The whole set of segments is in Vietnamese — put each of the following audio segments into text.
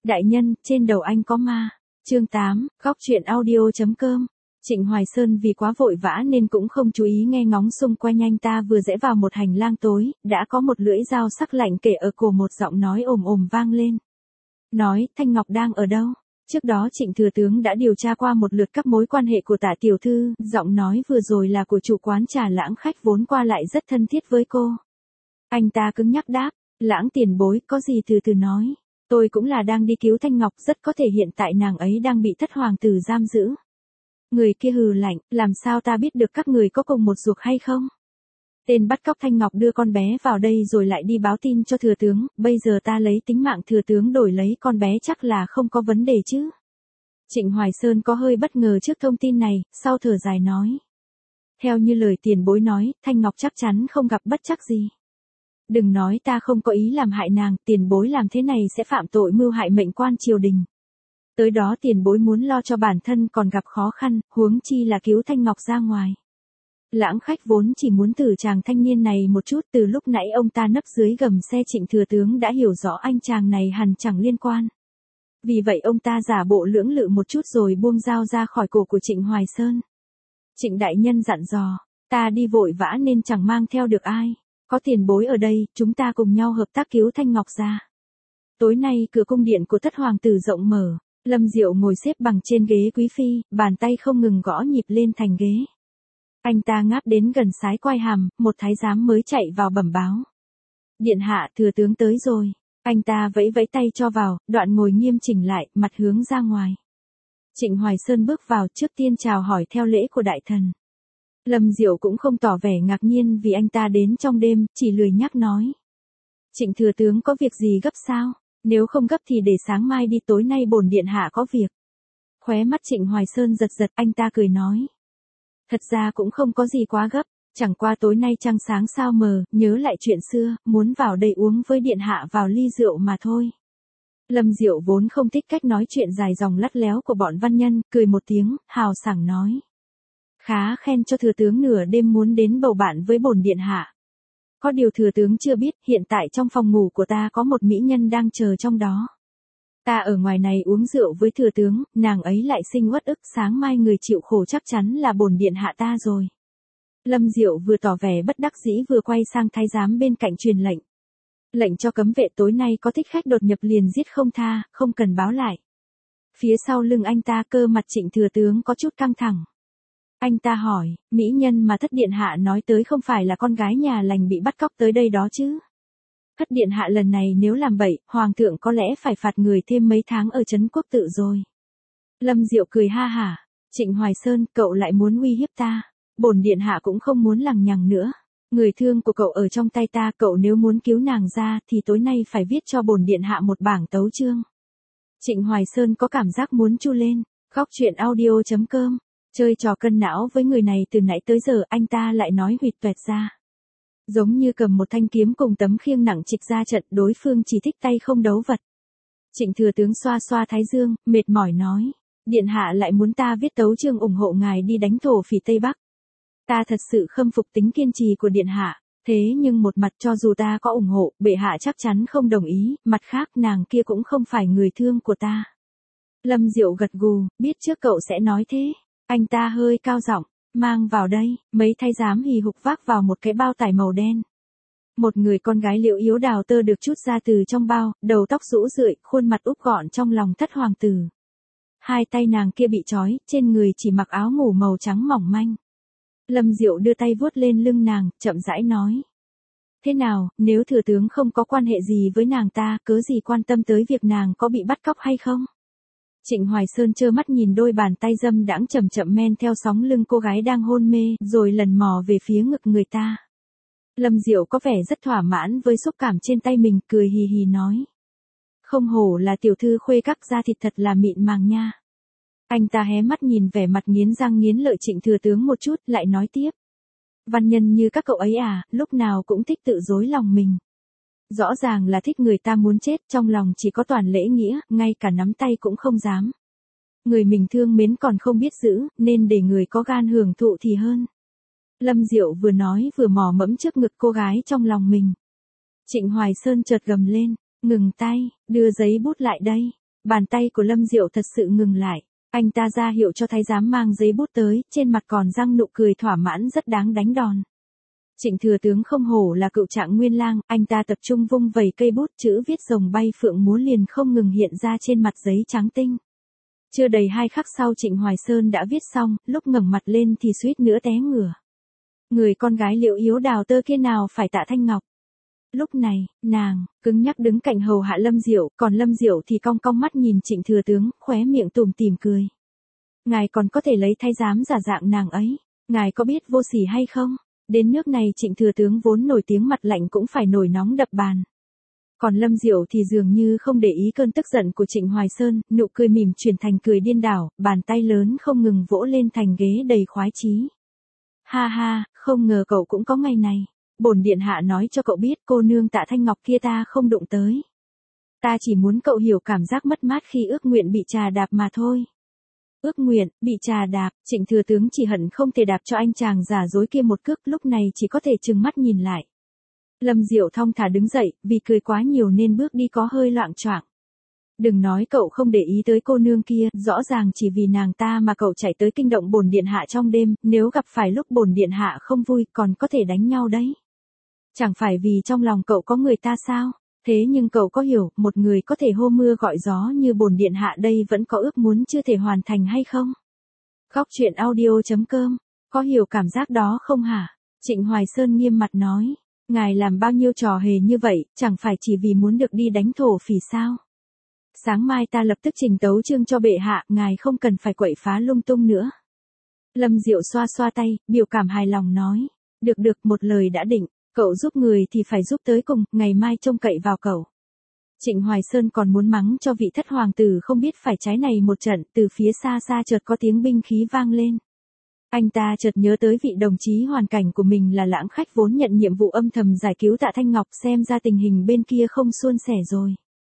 Đại nhân, trên đầu anh có ma. Chương 8, góc truyện audio.com. Trịnh Hoài Sơn vì quá vội vã nên cũng không chú ý nghe ngóng xung quanh, anh ta vừa rẽ vào một hành lang tối, đã có một lưỡi dao sắc lạnh kề ở cổ, một giọng nói ồm ồm vang lên. Nói, Thanh Ngọc đang ở đâu? Trước đó Trịnh thừa tướng đã điều tra qua một lượt các mối quan hệ của Tạ tiểu thư, giọng nói vừa rồi là của chủ quán trà Lãng khách vốn qua lại rất thân thiết với cô. Anh ta cứng nhắc đáp, Lãng tiền bối, có gì từ từ nói. Tôi cũng là đang đi cứu Thanh Ngọc, rất có thể hiện tại nàng ấy đang bị thất hoàng tử giam giữ. Người kia hừ lạnh, làm sao ta biết được các người có cùng một ruột hay không? Tên bắt cóc Thanh Ngọc đưa con bé vào đây rồi lại đi báo tin cho thừa tướng, bây giờ ta lấy tính mạng thừa tướng đổi lấy con bé chắc là không có vấn đề chứ. Trịnh Hoài Sơn có hơi bất ngờ trước thông tin này, sau thở dài nói. Theo như lời tiền bối nói, Thanh Ngọc chắc chắn không gặp bất trắc gì. Đừng nói ta không có ý làm hại nàng, tiền bối làm thế này sẽ phạm tội mưu hại mệnh quan triều đình. Tới đó tiền bối muốn lo cho bản thân còn gặp khó khăn, huống chi là cứu Thanh Ngọc ra ngoài. Lãng khách vốn chỉ muốn thử chàng thanh niên này một chút, từ lúc nãy ông ta nấp dưới gầm xe Trịnh thừa tướng đã hiểu rõ anh chàng này hẳn chẳng liên quan. Vì vậy ông ta giả bộ lưỡng lự một chút rồi buông dao ra khỏi cổ của Trịnh Hoài Sơn. Trịnh đại nhân dặn dò, ta đi vội vã nên chẳng mang theo được ai. Có tiền bối ở đây, chúng ta cùng nhau hợp tác cứu Thanh Ngọc ra. Tối nay cửa cung điện của thất hoàng tử rộng mở, Lâm Diệu ngồi xếp bằng trên ghế quý phi, bàn tay không ngừng gõ nhịp lên thành ghế. Anh ta ngáp đến gần sái quai hàm, một thái giám mới chạy vào bẩm báo. Điện hạ, thừa tướng tới rồi. Anh ta vẫy vẫy tay cho vào, đoạn ngồi nghiêm chỉnh lại, mặt hướng ra ngoài. Trịnh Hoài Sơn bước vào, trước tiên chào hỏi theo lễ của đại thần. Lâm Diệu cũng không tỏ vẻ ngạc nhiên vì anh ta đến trong đêm, chỉ lười nhắc nói. Trịnh thừa tướng có việc gì gấp sao? Nếu không gấp thì để sáng mai đi, tối nay bổn điện hạ có việc. Khóe mắt Trịnh Hoài Sơn giật giật, anh ta cười nói. Thật ra cũng không có gì quá gấp, chẳng qua tối nay trăng sáng sao mờ, nhớ lại chuyện xưa, muốn vào đây uống với điện hạ vào ly rượu mà thôi. Lâm Diệu vốn không thích cách nói chuyện dài dòng lắt léo của bọn văn nhân, cười một tiếng, hào sảng nói. Khá khen cho thừa tướng nửa đêm muốn đến bầu bạn với bổn điện hạ. Có điều thừa tướng chưa biết, hiện tại trong phòng ngủ của ta có một mỹ nhân đang chờ trong đó. Ta ở ngoài này uống rượu với thừa tướng, nàng ấy lại sinh uất ức, sáng mai người chịu khổ chắc chắn là bổn điện hạ ta rồi. Lâm Diệu vừa tỏ vẻ bất đắc dĩ vừa quay sang thái giám bên cạnh truyền lệnh. Lệnh cho cấm vệ tối nay có thích khách đột nhập liền giết không tha, không cần báo lại. Phía sau lưng anh ta cơ mặt Trịnh thừa tướng có chút căng thẳng. Anh ta hỏi, mỹ nhân mà thất điện hạ nói tới không phải là con gái nhà lành bị bắt cóc tới đây đó chứ? Thất điện hạ lần này nếu làm bậy, hoàng thượng có lẽ phải phạt người thêm mấy tháng ở trấn quốc tự rồi. Lâm Diệu cười ha hả, Trịnh Hoài Sơn, cậu lại muốn uy hiếp ta. Bổn điện hạ cũng không muốn lằng nhằng nữa. Người thương của cậu ở trong tay ta, cậu nếu muốn cứu nàng ra thì tối nay phải viết cho bổn điện hạ một bảng tấu chương. Trịnh Hoài Sơn có cảm giác muốn chu lên. Góc truyện audio.com. Chơi trò cân não với người này từ nãy tới giờ, anh ta lại nói huỵch toẹt ra. Giống như cầm một thanh kiếm cùng tấm khiêng nặng trịch ra trận, đối phương chỉ thích tay không đấu vật. Trịnh thừa tướng xoa xoa thái dương, mệt mỏi nói. Điện hạ lại muốn ta viết tấu chương ủng hộ ngài đi đánh thổ phỉ Tây Bắc. Ta thật sự khâm phục tính kiên trì của điện hạ, thế nhưng một mặt cho dù ta có ủng hộ, bệ hạ chắc chắn không đồng ý, mặt khác nàng kia cũng không phải người thương của ta. Lâm Diệu gật gù, biết trước cậu sẽ nói thế. Anh ta hơi cao giọng, mang vào đây, mấy thái giám hì hục vác vào một cái bao tải màu đen. Một người con gái liễu yếu đào tơ được trút ra từ trong bao, đầu tóc rũ rượi, khuôn mặt úp gọn trong lòng thất hoàng tử. Hai tay nàng kia bị trói, trên người chỉ mặc áo ngủ màu trắng mỏng manh. Lâm Diệu đưa tay vuốt lên lưng nàng, chậm rãi nói. Thế nào, nếu thừa tướng không có quan hệ gì với nàng ta, cớ gì quan tâm tới việc nàng có bị bắt cóc hay không? Trịnh Hoài Sơn trơ mắt nhìn đôi bàn tay dâm đãng chậm chậm men theo sóng lưng cô gái đang hôn mê, rồi lần mò về phía ngực người ta. Lâm Diệu có vẻ rất thỏa mãn với xúc cảm trên tay mình, cười hì hì nói. Không hổ là tiểu thư khuê các, da thịt thật là mịn màng nha. Anh ta hé mắt nhìn vẻ mặt nghiến răng nghiến lợi Trịnh thừa tướng một chút, lại nói tiếp. Văn nhân như các cậu ấy à, lúc nào cũng thích tự dối lòng mình. Rõ ràng là thích người ta muốn chết, trong lòng chỉ có toàn lễ nghĩa, ngay cả nắm tay cũng không dám. Người mình thương mến còn không biết giữ, nên để người có gan hưởng thụ thì hơn. Lâm Diệu vừa nói vừa mò mẫm trước ngực cô gái trong lòng mình. Trịnh Hoài Sơn chợt gầm lên, ngừng tay, đưa giấy bút lại đây. Bàn tay của Lâm Diệu thật sự ngừng lại. Anh ta ra hiệu cho thái giám mang giấy bút tới, trên mặt còn răng nụ cười thỏa mãn rất đáng đánh đòn. Trịnh thừa tướng không hổ là cựu Trạng Nguyên Lang, anh ta tập trung vung vẩy cây bút, chữ viết rồng bay phượng múa liền không ngừng hiện ra trên mặt giấy trắng tinh. Chưa đầy 2 khắc sau Trịnh Hoài Sơn đã viết xong, lúc ngẩng mặt lên thì suýt nữa té ngửa. Người con gái Liễu Yếu Đào tơ kia nào phải Tạ Thanh Ngọc. Lúc này, nàng cứng nhắc đứng cạnh hầu hạ Lâm Diệu, còn Lâm Diệu thì cong cong mắt nhìn Trịnh thừa tướng, khóe miệng tủm tỉm cười. Ngài còn có thể lấy thái giám giả dạng nàng ấy, ngài có biết vô sỉ hay không? Đến nước này Trịnh thừa tướng vốn nổi tiếng mặt lạnh cũng phải nổi nóng đập bàn. Còn Lâm Diệu thì dường như không để ý cơn tức giận của Trịnh Hoài Sơn, nụ cười mỉm chuyển thành cười điên đảo, bàn tay lớn không ngừng vỗ lên thành ghế đầy khoái chí. Ha ha, không ngờ cậu cũng có ngày này. Bổn điện hạ nói cho cậu biết cô nương Tạ Thanh Ngọc kia ta không đụng tới. Ta chỉ muốn cậu hiểu cảm giác mất mát khi ước nguyện bị trà đạp mà thôi. Ước nguyện, bị trà đạp, Trịnh thừa tướng chỉ hận không thể đạp cho anh chàng giả dối kia một cước, lúc này chỉ có thể trừng mắt nhìn lại. Lâm Diệu thong thả đứng dậy, vì cười quá nhiều nên bước đi có hơi loạng choạng. Đừng nói cậu không để ý tới cô nương kia, rõ ràng chỉ vì nàng ta mà cậu chạy tới kinh động bổn điện hạ trong đêm, nếu gặp phải lúc bổn điện hạ không vui còn có thể đánh nhau đấy. Chẳng phải vì trong lòng cậu có người ta sao? Thế nhưng cậu có hiểu, một người có thể hô mưa gọi gió như bổn điện hạ đây vẫn có ước muốn chưa thể hoàn thành hay không? Góc truyện audio.com, có hiểu cảm giác đó không hả? Trịnh Hoài Sơn nghiêm mặt nói, ngài làm bao nhiêu trò hề như vậy, chẳng phải chỉ vì muốn được đi đánh thổ phỉ sao? Sáng mai ta lập tức trình tấu chương cho bệ hạ, ngài không cần phải quậy phá lung tung nữa. Lâm Diệu xoa xoa tay, biểu cảm hài lòng nói, được, một lời đã định. Cậu giúp người thì phải giúp tới cùng, ngày mai trông cậy vào cậu. Trịnh Hoài Sơn còn muốn mắng cho vị thất hoàng tử không biết phải trái này một trận, từ phía xa xa chợt có tiếng binh khí vang lên. Anh ta chợt nhớ tới vị đồng chí hoàn cảnh của mình là Lãng Khách vốn nhận nhiệm vụ âm thầm giải cứu Tạ Thanh Ngọc, xem ra tình hình bên kia không suôn sẻ rồi.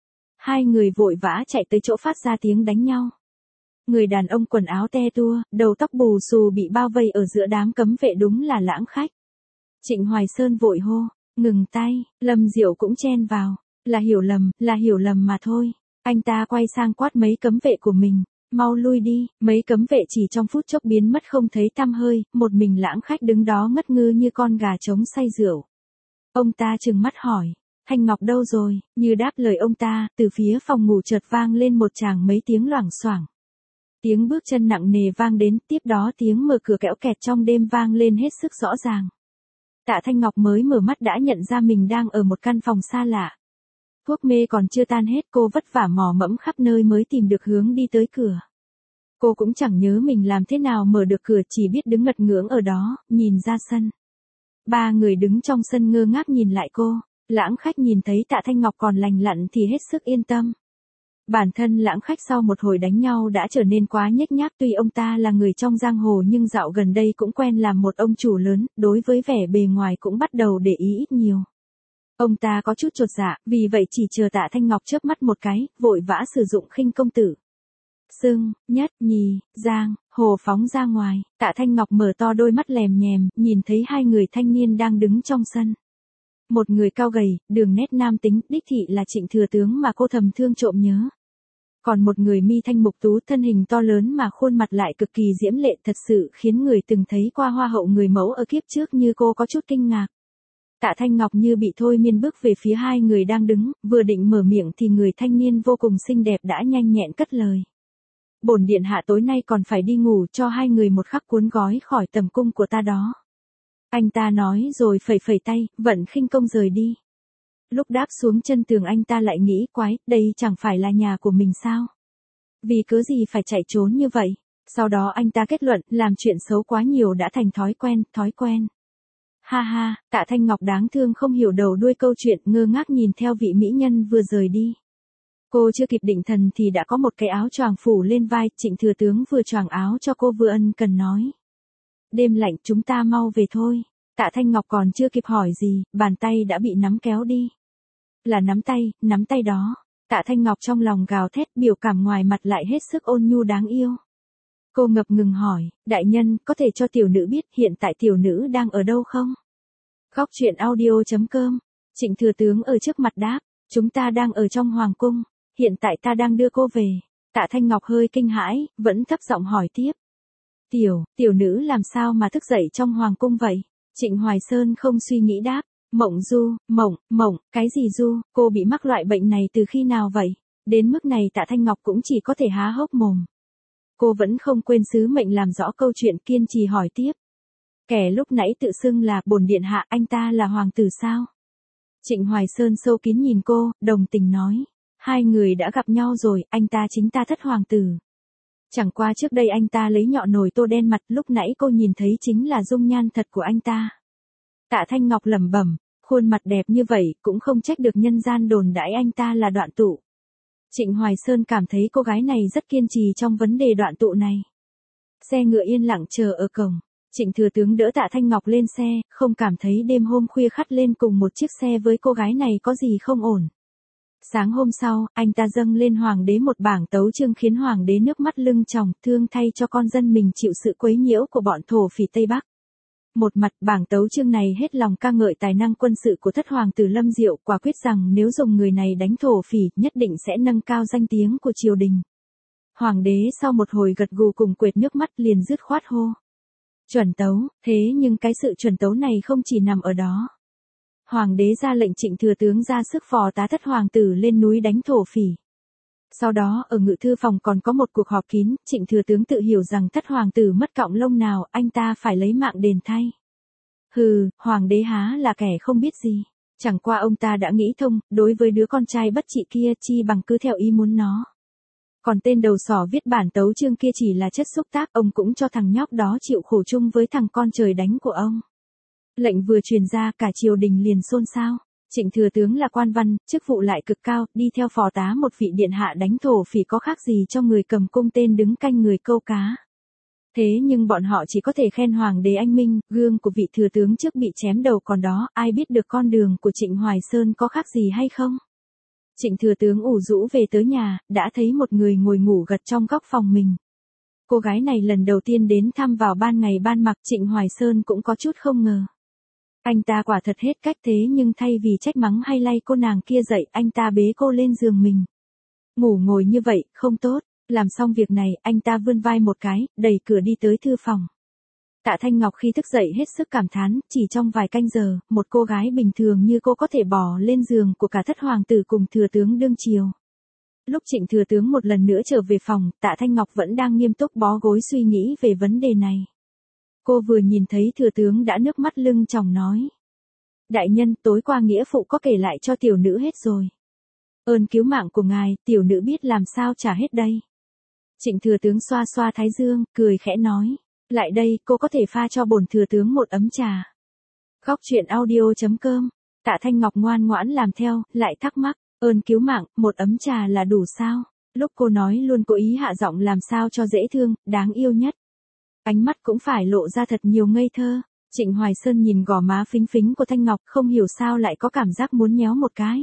Hai người vội vã chạy tới chỗ phát ra tiếng đánh nhau. Người đàn ông quần áo te tua, đầu tóc bù xù bị bao vây ở giữa đám cấm vệ đúng là Lãng Khách. Trịnh Hoài Sơn vội hô, ngừng tay, Lâm Diệu cũng chen vào, là hiểu lầm mà thôi. Anh ta quay sang quát mấy cấm vệ của mình, mau lui đi, mấy cấm vệ chỉ trong phút chốc biến mất không thấy tăm hơi, một mình Lãng Khách đứng đó ngất ngư như con gà trống say rượu. Ông ta trừng mắt hỏi, Thanh Ngọc đâu rồi? Như đáp lời ông ta, từ phía phòng ngủ chợt vang lên một tràng mấy tiếng loảng xoảng. Tiếng bước chân nặng nề vang đến, tiếp đó tiếng mở cửa kẽo kẹt trong đêm vang lên hết sức rõ ràng. Tạ Thanh Ngọc mới mở mắt đã nhận ra mình đang ở một căn phòng xa lạ. Thuốc mê còn chưa tan hết, cô vất vả mò mẫm khắp nơi mới tìm được hướng đi tới cửa. Cô cũng chẳng nhớ mình làm thế nào mở được cửa, chỉ biết đứng ngật ngưỡng ở đó, nhìn ra sân. 3 người đứng trong sân ngơ ngác nhìn lại cô. Lãng Khách nhìn thấy Tạ Thanh Ngọc còn lành lặn thì hết sức yên tâm. Bản thân Lãng Khách sau một hồi đánh nhau đã trở nên quá nhếch nhác, tuy ông ta là người trong giang hồ nhưng dạo gần đây cũng quen làm một ông chủ lớn, đối với vẻ bề ngoài cũng bắt đầu để ý ít nhiều. Ông ta có chút chột dạ, vì vậy chỉ chờ Tạ Thanh Ngọc chớp mắt một cái, vội vã sử dụng khinh công tử. Sưng, nhất, nhì, giang, hồ phóng ra ngoài, Tạ Thanh Ngọc mở to đôi mắt lèm nhèm, nhìn thấy 2 người thanh niên đang đứng trong sân. Một người cao gầy, đường nét nam tính, đích thị là Trịnh thừa tướng mà cô thầm thương trộm nhớ. Còn một người mi thanh mục tú, thân hình to lớn mà khuôn mặt lại cực kỳ diễm lệ, thật sự khiến người từng thấy qua hoa hậu người mẫu ở kiếp trước như cô có chút kinh ngạc. Tạ Thanh Ngọc như bị thôi miên bước về phía 2 người đang đứng, vừa định mở miệng thì người thanh niên vô cùng xinh đẹp đã nhanh nhẹn cất lời. Bổn điện hạ tối nay còn phải đi ngủ, cho 2 người một khắc cuốn gói khỏi tầm cung của ta đó. Anh ta nói rồi phẩy phẩy tay, vận khinh công rời đi. Lúc đáp xuống chân tường anh ta lại nghĩ quái, đây chẳng phải là nhà của mình sao? Vì cớ gì phải chạy trốn như vậy? Sau đó anh ta kết luận, làm chuyện xấu quá nhiều đã thành thói quen. Ha ha, Tạ Thanh Ngọc đáng thương không hiểu đầu đuôi câu chuyện, ngơ ngác nhìn theo vị mỹ nhân vừa rời đi. Cô chưa kịp định thần thì đã có một cái áo choàng phủ lên vai, Trịnh thừa tướng vừa choàng áo cho cô vừa ân cần nói. Đêm lạnh, chúng ta mau về thôi. Tạ Thanh Ngọc còn chưa kịp hỏi gì, bàn tay đã bị nắm kéo đi. Là nắm tay đó. Tạ Thanh Ngọc trong lòng gào thét, biểu cảm ngoài mặt lại hết sức ôn nhu đáng yêu. Cô ngập ngừng hỏi, đại nhân, có thể cho tiểu nữ biết hiện tại tiểu nữ đang ở đâu không? Góc truyện audio.com, Trịnh thừa tướng ở trước mặt đáp, chúng ta đang ở trong hoàng cung, Hiện tại ta đang đưa cô về. Tạ Thanh Ngọc hơi kinh hãi, vẫn thấp giọng hỏi tiếp. Tiểu nữ làm sao mà thức dậy trong hoàng cung vậy? Trịnh Hoài Sơn không suy nghĩ đáp. Mộng, cái gì du, cô bị mắc loại bệnh này từ khi nào vậy? Đến mức này Tạ Thanh Ngọc cũng chỉ có thể há hốc mồm. Cô vẫn không quên sứ mệnh làm rõ câu chuyện, kiên trì hỏi tiếp. Kẻ lúc nãy tự xưng là bổn điện hạ, anh ta là hoàng tử sao? Trịnh Hoài Sơn sâu kín nhìn cô, đồng tình nói. Hai người đã gặp nhau rồi, anh ta chính ta Thất hoàng tử. Chẳng qua trước đây anh ta lấy nhọ nồi tô đen mặt, lúc nãy cô nhìn thấy chính là dung nhan thật của anh ta. Tạ Thanh Ngọc lẩm bẩm, khuôn mặt đẹp như vậy, cũng không trách được nhân gian đồn đãi anh ta là đoạn tụ. Trịnh Hoài Sơn cảm thấy cô gái này rất kiên trì trong vấn đề đoạn tụ này. Xe ngựa yên lặng chờ ở cổng. Trịnh thừa tướng đỡ Tạ Thanh Ngọc lên xe, không cảm thấy đêm hôm khuya khắt lên cùng một chiếc xe với cô gái này có gì không ổn. Sáng hôm sau, anh ta dâng lên hoàng đế một bảng tấu chương khiến hoàng đế nước mắt lưng tròng, thương thay cho con dân mình chịu sự quấy nhiễu của bọn thổ phỉ Tây Bắc. Một mặt bảng tấu chương này hết lòng ca ngợi tài năng quân sự của Thất hoàng tử Lâm Diệu, quả quyết rằng nếu dùng người này đánh thổ phỉ, nhất định sẽ nâng cao danh tiếng của triều đình. Hoàng đế sau một hồi gật gù cùng quệt nước mắt liền dứt khoát hô. Chuẩn tấu, thế nhưng cái sự chuẩn tấu này không chỉ nằm ở đó. Hoàng đế ra lệnh Trịnh thừa tướng ra sức phò tá Thất hoàng tử lên núi đánh thổ phỉ. Sau đó ở ngự thư phòng còn có một cuộc họp kín, Trịnh thừa tướng tự hiểu rằng Thất hoàng tử mất cọng lông nào, anh ta phải lấy mạng đền thay. Hừ, hoàng đế há là kẻ không biết gì. Chẳng qua ông ta đã nghĩ thông, đối với đứa con trai bất trị kia chi bằng cứ theo ý muốn nó. Còn tên đầu sỏ viết bản tấu chương kia chỉ là chất xúc tác, ông cũng cho thằng nhóc đó chịu khổ chung với thằng con trời đánh của ông. Lệnh vừa truyền ra cả triều đình liền xôn xao. Trịnh thừa tướng là quan văn, chức vụ lại cực cao, đi theo phò tá một vị điện hạ đánh thổ phỉ có khác gì cho người cầm cung tên đứng canh người câu cá. Thế nhưng bọn họ chỉ có thể khen hoàng đế anh minh, gương của vị thừa tướng trước bị chém đầu còn đó, ai biết được con đường của Trịnh Hoài Sơn có khác gì hay không. Trịnh thừa tướng ủ rũ về tới nhà, đã thấy một người ngồi ngủ gật trong góc phòng mình. Cô gái này lần đầu tiên đến thăm vào ban ngày ban mặt, Trịnh Hoài Sơn cũng có chút không ngờ. Anh ta quả thật hết cách, thế nhưng thay vì trách mắng hay lay cô nàng kia dậy, anh ta bế cô lên giường mình. Ngủ ngồi như vậy, không tốt. Làm xong việc này, anh ta vươn vai một cái, đẩy cửa đi tới thư phòng. Tạ Thanh Ngọc khi thức dậy hết sức cảm thán, chỉ trong vài canh giờ, một cô gái bình thường như cô có thể bò lên giường của cả Thất hoàng tử cùng thừa tướng đương triều. Lúc Trịnh thừa tướng một lần nữa trở về phòng, Tạ Thanh Ngọc vẫn đang nghiêm túc bó gối suy nghĩ về vấn đề này. Cô vừa nhìn thấy thừa tướng đã nước mắt lưng tròng nói. Đại nhân, tối qua nghĩa phụ có kể lại cho tiểu nữ hết rồi. Ơn cứu mạng của ngài, tiểu nữ biết làm sao trả hết đây. Trịnh thừa tướng xoa xoa thái dương, cười khẽ nói. Lại đây, cô có thể pha cho bổn thừa tướng một ấm trà. Góc truyện audio.com. Tạ Thanh Ngọc ngoan ngoãn làm theo, lại thắc mắc. Ơn cứu mạng, một ấm trà là đủ sao? Lúc cô nói luôn cố ý hạ giọng làm sao cho dễ thương, đáng yêu nhất. Ánh mắt cũng phải lộ ra thật nhiều ngây thơ. Trịnh Hoài Sơn nhìn gò má phính phính của Thanh Ngọc, không hiểu sao lại có cảm giác muốn nhéo một cái.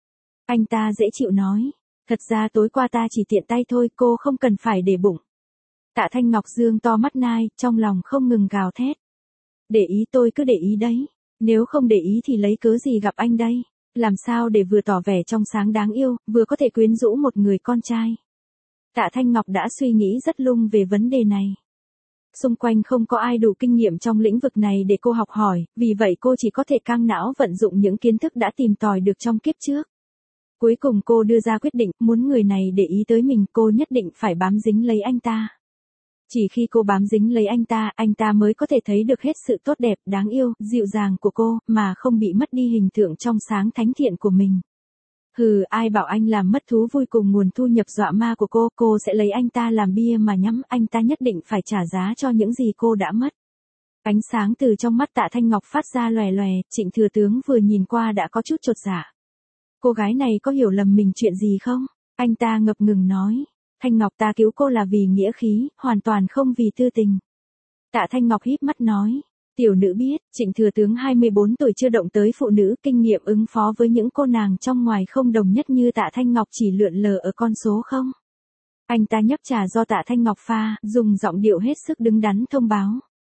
Anh ta dễ chịu nói. Thật ra tối qua ta chỉ tiện tay thôi, cô không cần phải để bụng. Tạ Thanh Ngọc dương to mắt nai, trong lòng không ngừng gào thét. Để ý tôi cứ để ý đấy. Nếu không để ý thì lấy cớ gì gặp anh đây? Làm sao để vừa tỏ vẻ trong sáng đáng yêu, vừa có thể quyến rũ một người con trai? Tạ Thanh Ngọc đã suy nghĩ rất lung về vấn đề này. Xung quanh không có ai đủ kinh nghiệm trong lĩnh vực này để cô học hỏi, vì vậy cô chỉ có thể căng não vận dụng những kiến thức đã tìm tòi được trong kiếp trước. Cuối cùng cô đưa ra quyết định, muốn người này để ý tới mình, cô nhất định phải bám dính lấy anh ta. Chỉ khi cô bám dính lấy anh ta mới có thể thấy được hết sự tốt đẹp, đáng yêu, dịu dàng của cô, mà không bị mất đi hình tượng trong sáng thánh thiện của mình. Hừ, ai bảo anh làm mất thú vui cùng nguồn thu nhập dọa ma của cô sẽ lấy anh ta làm bia mà nhắm, anh ta nhất định phải trả giá cho những gì cô đã mất. Ánh sáng từ trong mắt Tạ Thanh Ngọc phát ra lòe lòe, Trịnh thừa tướng vừa nhìn qua đã có chút chột dạ. Cô gái này có hiểu lầm mình chuyện gì không? Anh ta ngập ngừng nói. Thanh Ngọc, ta cứu cô là vì nghĩa khí, hoàn toàn không vì tư tình. Tạ Thanh Ngọc híp mắt nói. Tiểu nữ biết, Trịnh thừa tướng 24 tuổi chưa động tới phụ nữ, kinh nghiệm ứng phó với những cô nàng trong ngoài không đồng nhất như Tạ Thanh Ngọc chỉ lượn lờ ở con số không. Anh ta nhấp trà do Tạ Thanh Ngọc pha, dùng giọng điệu hết sức đứng đắn thông báo.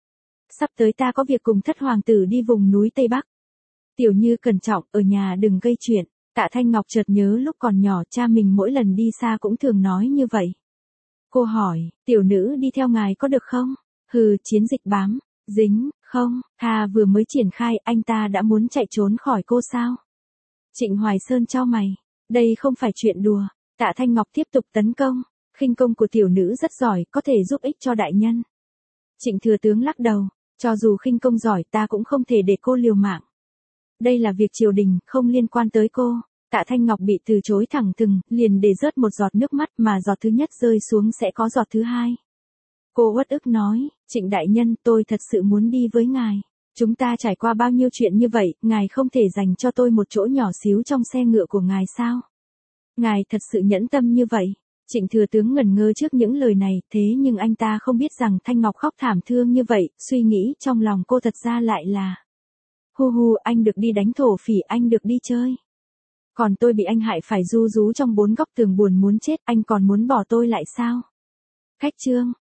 Sắp tới ta có việc cùng Thất hoàng tử đi vùng núi Tây Bắc. Tiểu Như cẩn trọng, ở nhà đừng gây chuyện. Tạ Thanh Ngọc chợt nhớ lúc còn nhỏ cha mình mỗi lần đi xa cũng thường nói như vậy. Cô hỏi, tiểu nữ đi theo ngài có được không? Hừ, chiến dịch bám, dính, không, thà vừa mới triển khai anh ta đã muốn chạy trốn khỏi cô sao? Trịnh Hoài Sơn chau mày, đây không phải chuyện đùa. Tạ Thanh Ngọc tiếp tục tấn công, khinh công của tiểu nữ rất giỏi, có thể giúp ích cho đại nhân. Trịnh Thừa Tướng lắc đầu, cho dù khinh công giỏi ta cũng không thể để cô liều mạng. Đây là việc triều đình, không liên quan tới cô. Tạ Thanh Ngọc bị từ chối thẳng thừng, liền để rớt một giọt nước mắt mà giọt thứ nhất rơi xuống sẽ có giọt thứ hai. Cô uất ức nói, Trịnh đại nhân tôi thật sự muốn đi với ngài. Chúng ta trải qua bao nhiêu chuyện như vậy, ngài không thể dành cho tôi một chỗ nhỏ xíu trong xe ngựa của ngài sao? Ngài thật sự nhẫn tâm như vậy. Trịnh Thừa Tướng ngẩn ngơ trước những lời này, thế nhưng anh ta không biết rằng Thanh Ngọc khóc thảm thương như vậy, suy nghĩ trong lòng cô thật ra lại là: hu hu, anh được đi đánh thổ phỉ, anh được đi chơi. Còn tôi bị anh hại phải ru rú trong 4 góc tường buồn muốn chết, anh còn muốn bỏ tôi lại sao? Khách trương,